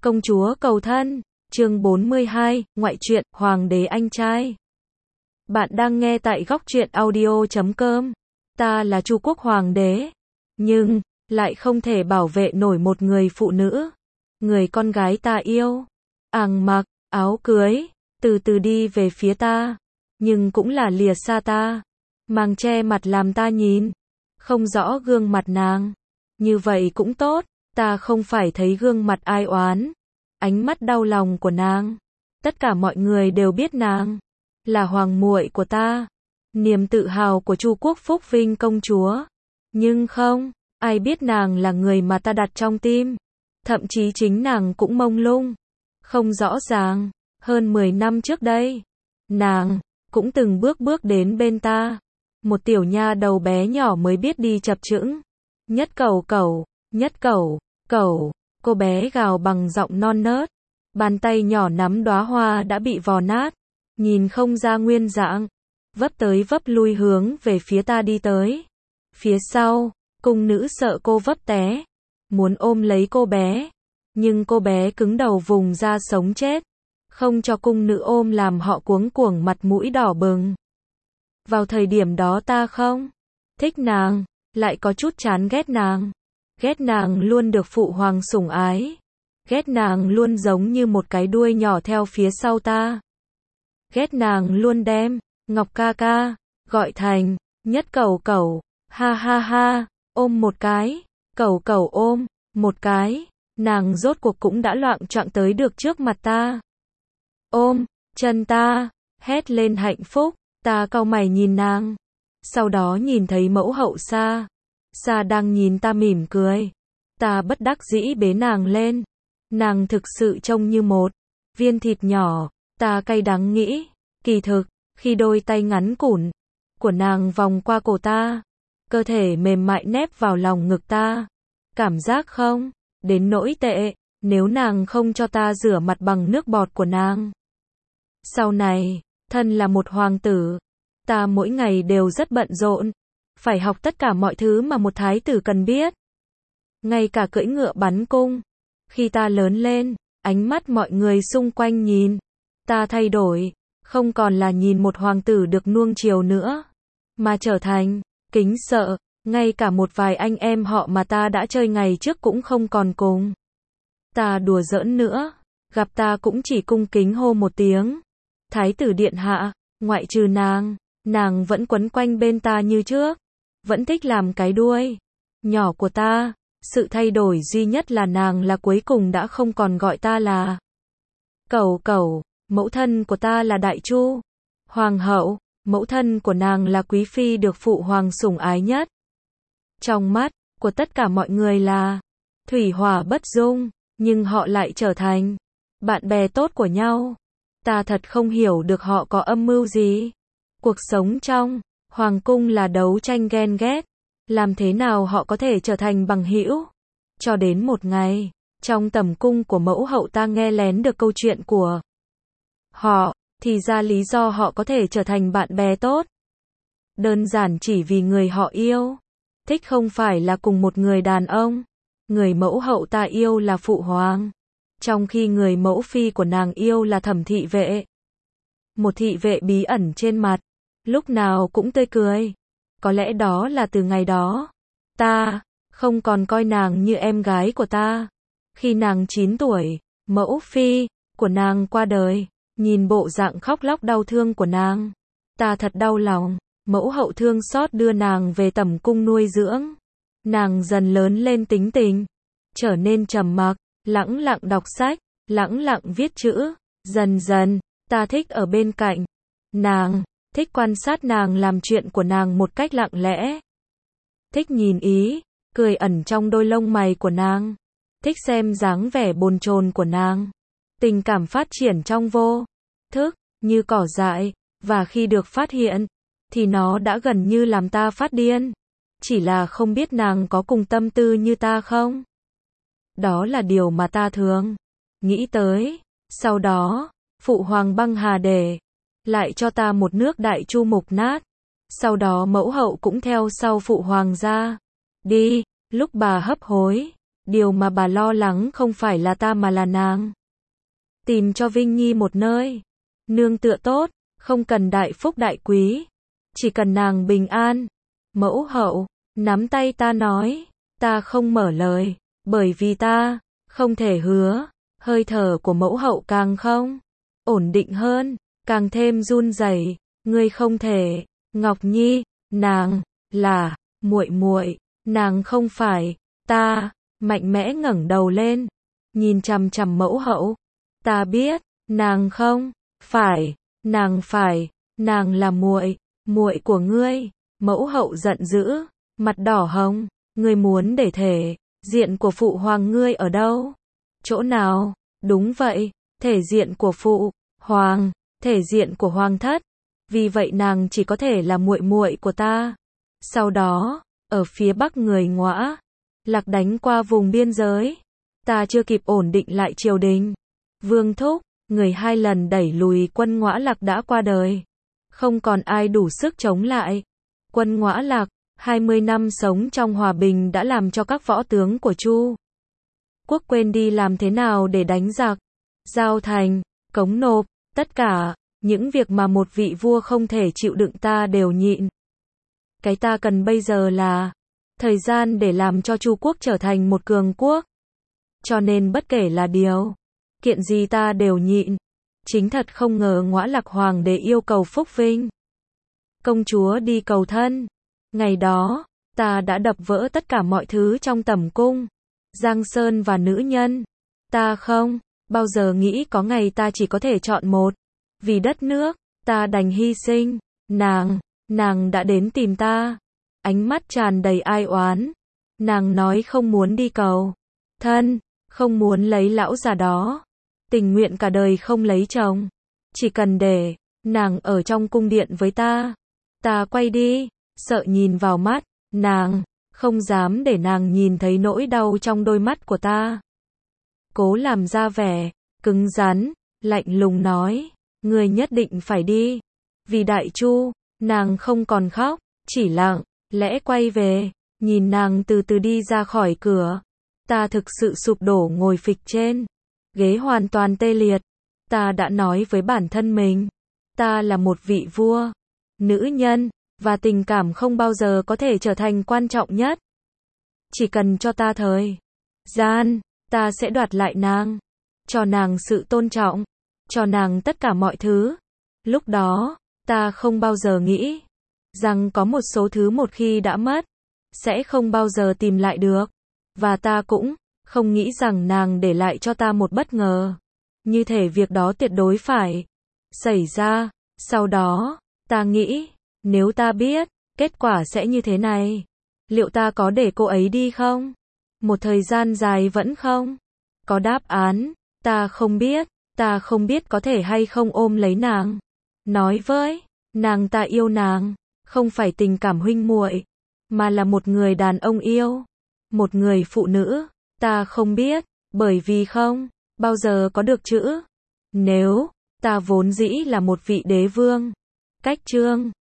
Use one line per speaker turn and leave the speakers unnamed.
Công chúa cầu thân, chương 42, ngoại truyện, Hoàng đế anh trai. Bạn đang nghe tại góc truyện audio.com. Ta là Chu Quốc Hoàng đế, nhưng lại không thể bảo vệ nổi một người phụ nữ, người con gái ta yêu. Mặc áo cưới, từ từ đi về phía ta, nhưng cũng là lìa xa ta, màng che mặt làm ta nhìn không rõ gương mặt nàng. Như vậy cũng tốt, ta không phải thấy gương mặt ai oán, ánh mắt đau lòng của nàng. Tất cả mọi người đều biết nàng là hoàng muội của ta, niềm tự hào của Chu Quốc Phúc Vinh công chúa. Nhưng không ai biết nàng là người mà ta đặt trong tim. Thậm chí chính nàng cũng mông lung, không rõ ràng. Hơn 10 năm trước đây, nàng cũng từng bước đến bên ta. Một tiểu nha đầu bé nhỏ mới biết đi chập chững. Nhất cẩu cẩu, nhất cẩu cẩu, cô bé gào bằng giọng non nớt. Bàn tay nhỏ nắm đóa hoa đã bị vò nát, nhìn không ra nguyên dạng, vấp tới vấp lui hướng về phía ta đi tới. Phía sau, cung nữ sợ cô vấp té, muốn ôm lấy cô bé, nhưng cô bé cứng đầu vùng ra sống chết, không cho cung nữ ôm làm họ cuống cuồng mặt mũi đỏ bừng. Vào thời điểm đó ta không thích nàng, lại có chút chán ghét nàng. Ghét nàng luôn được phụ hoàng sủng ái. Ghét nàng luôn giống như một cái đuôi nhỏ theo phía sau ta. Ghét nàng luôn đem Ngọc ca ca gọi thành nhất cẩu cẩu, ha ha ha, ôm một cái, cẩu cẩu ôm một cái, nàng rốt cuộc cũng đã loạng choạng tới được trước mặt ta. Ôm chân ta, hét lên hạnh phúc. Ta cau mày nhìn nàng, sau đó nhìn thấy mẫu hậu Sa đang nhìn ta mỉm cười. Ta bất đắc dĩ bế nàng lên. Nàng thực sự trông như một viên thịt nhỏ. Ta cay đắng nghĩ, kỳ thực, khi đôi tay ngắn cũn của nàng vòng qua cổ ta, cơ thể mềm mại nép vào lòng ngực ta, cảm giác không đến nỗi tệ, nếu nàng không cho ta rửa mặt bằng nước bọt của nàng. Sau này, thân là một hoàng tử, ta mỗi ngày đều rất bận rộn, phải học tất cả mọi thứ mà một thái tử cần biết. Ngay cả cưỡi ngựa bắn cung. Khi ta lớn lên, ánh mắt mọi người xung quanh nhìn ta thay đổi, không còn là nhìn một hoàng tử được nuông chiều nữa, mà trở thành kính sợ. Ngay cả một vài anh em họ mà ta đã chơi ngày trước cũng không còn cùng ta đùa giỡn nữa, gặp ta cũng chỉ cung kính hô một tiếng thái tử điện hạ. Ngoại trừ nàng vẫn quấn quanh bên ta như trước, vẫn thích làm cái đuôi nhỏ của ta. Sự thay đổi duy nhất là nàng là cuối cùng đã không còn gọi ta là cẩu cẩu. Mẫu thân của ta là Đại Chu hoàng hậu, mẫu thân của nàng là quý phi được phụ hoàng sủng ái nhất. Trong mắt của tất cả mọi người là thủy hỏa bất dung, nhưng họ lại trở thành bạn bè tốt của nhau. Ta thật không hiểu được họ có âm mưu gì. Cuộc sống trong hoàng cung là đấu tranh ghen ghét, làm thế nào họ có thể trở thành bằng hữu? Cho đến một ngày, trong tầm cung của mẫu hậu ta nghe lén được câu chuyện của họ, thì ra lý do họ có thể trở thành bạn bè tốt, đơn giản chỉ vì người họ yêu thích không phải là cùng một người đàn ông. Người mẫu hậu ta yêu là phụ hoàng, trong khi người mẫu phi của nàng yêu là Thẩm thị vệ. Một thị vệ bí ẩn trên mặt, lúc nào cũng tươi cười. Có lẽ đó là từ ngày đó, ta không còn coi nàng như em gái của ta. Khi nàng 9 tuổi, mẫu phi của nàng qua đời, nhìn bộ dạng khóc lóc đau thương của nàng, ta thật đau lòng. Mẫu hậu thương xót đưa nàng về tẩm cung nuôi dưỡng. Nàng dần lớn lên tính tình trở nên trầm mặc, lẳng lặng đọc sách, lẳng lặng viết chữ. Dần dần, ta thích ở bên cạnh nàng, thích quan sát nàng làm chuyện của nàng một cách lặng lẽ. Thích nhìn ý cười ẩn trong đôi lông mày của nàng. Thích xem dáng vẻ bồn chồn của nàng. Tình cảm phát triển trong vô thức, như cỏ dại, và khi được phát hiện, thì nó đã gần như làm ta phát điên. Chỉ là không biết nàng có cùng tâm tư như ta không? Đó là điều mà ta thường nghĩ tới. Sau đó, phụ hoàng băng hà để lại cho ta một nước Đại Chu mục nát. Sau đó mẫu hậu cũng theo sau phụ hoàng ra đi. Lúc bà hấp hối, Điều mà bà lo lắng không phải là ta mà là nàng. Tìm cho Vinh Nhi một nơi nương tựa tốt, không cần đại phúc đại quý, chỉ cần nàng bình an. Mẫu hậu nắm tay ta nói, ta không mở lời, bởi vì ta không thể hứa. Hơi thở của mẫu hậu càng không ổn định hơn, càng thêm run rẩy. Ngươi không thể, Ngọc Nhi, nàng là muội muội, nàng không phải ta. Mạnh mẽ ngẩng đầu lên, nhìn chằm chằm mẫu hậu. Ta biết, nàng không phải, nàng là muội của ngươi. Mẫu hậu giận dữ, mặt đỏ hồng, ngươi muốn để thể diện của phụ hoàng ngươi ở đâu? Chỗ nào? Đúng vậy, thể diện của phụ hoàng, thể diện của hoàng thất. Vì vậy nàng chỉ có thể là muội muội của ta. Sau đó, ở phía bắc người Ngõa Lạc đánh qua vùng biên giới, ta chưa kịp ổn định lại triều đình. Vương thúc, người 2 lần đẩy lùi quân Ngõa Lạc đã qua đời, không còn ai đủ sức chống lại. Quân Ngõa Lạc 20 năm sống trong hòa bình đã làm cho các võ tướng của Chu quốc quên đi làm thế nào để đánh giặc, giao thành, cống nộp, tất cả những việc mà một vị vua không thể chịu đựng ta đều nhịn. Cái ta cần bây giờ là thời gian để làm cho Chu quốc trở thành một cường quốc. Cho nên bất kể là điều kiện gì ta đều nhịn. Chính thật không ngờ Ngõa Lạc hoàng đế yêu cầu phúc vinh. Công chúa đi cầu thân. Ngày đó, ta đã đập vỡ tất cả mọi thứ trong tẩm cung, Giang Sơn và nữ nhân. Ta không bao giờ nghĩ có ngày ta chỉ có thể chọn một. Vì đất nước, ta đành hy sinh. Nàng đã đến tìm ta. Ánh mắt tràn đầy ai oán. Nàng nói không muốn đi cầu thân, không muốn lấy lão già đó, tình nguyện cả đời không lấy chồng, chỉ cần để nàng ở trong cung điện với ta. Ta quay đi, sợ nhìn vào mắt nàng, không dám để nàng nhìn thấy nỗi đau trong đôi mắt của ta. Cố làm ra vẻ cứng rắn, lạnh lùng nói, ngươi nhất định phải đi. Vì Đại Chu. Nàng không còn khóc, chỉ lặng lẽ quay về, nhìn nàng từ từ đi ra khỏi cửa. Ta thực sự sụp đổ ngồi phịch trên ghế hoàn toàn tê liệt. Ta đã nói với bản thân mình, ta là một vị vua, nữ nhân, và tình cảm không bao giờ có thể trở thành quan trọng nhất. Chỉ cần cho ta thời gian, ta sẽ đoạt lại nàng, cho nàng sự tôn trọng, cho nàng tất cả mọi thứ. Lúc đó, ta không bao giờ nghĩ rằng có một số thứ một khi đã mất, sẽ không bao giờ tìm lại được. Và ta cũng không nghĩ rằng nàng để lại cho ta một bất ngờ. Như thể việc đó tuyệt đối phải xảy ra. Sau đó, ta nghĩ, nếu ta biết kết quả sẽ như thế này, liệu ta có để cô ấy đi không? Một thời gian dài vẫn không có đáp án. Ta không biết có thể hay không ôm lấy nàng, nói với nàng ta yêu nàng, không phải tình cảm huynh muội, mà là một người đàn ông yêu, một người phụ nữ. Ta không biết, bởi vì không bao giờ có được chữ. Nếu ta vốn dĩ là một vị đế vương, cách chương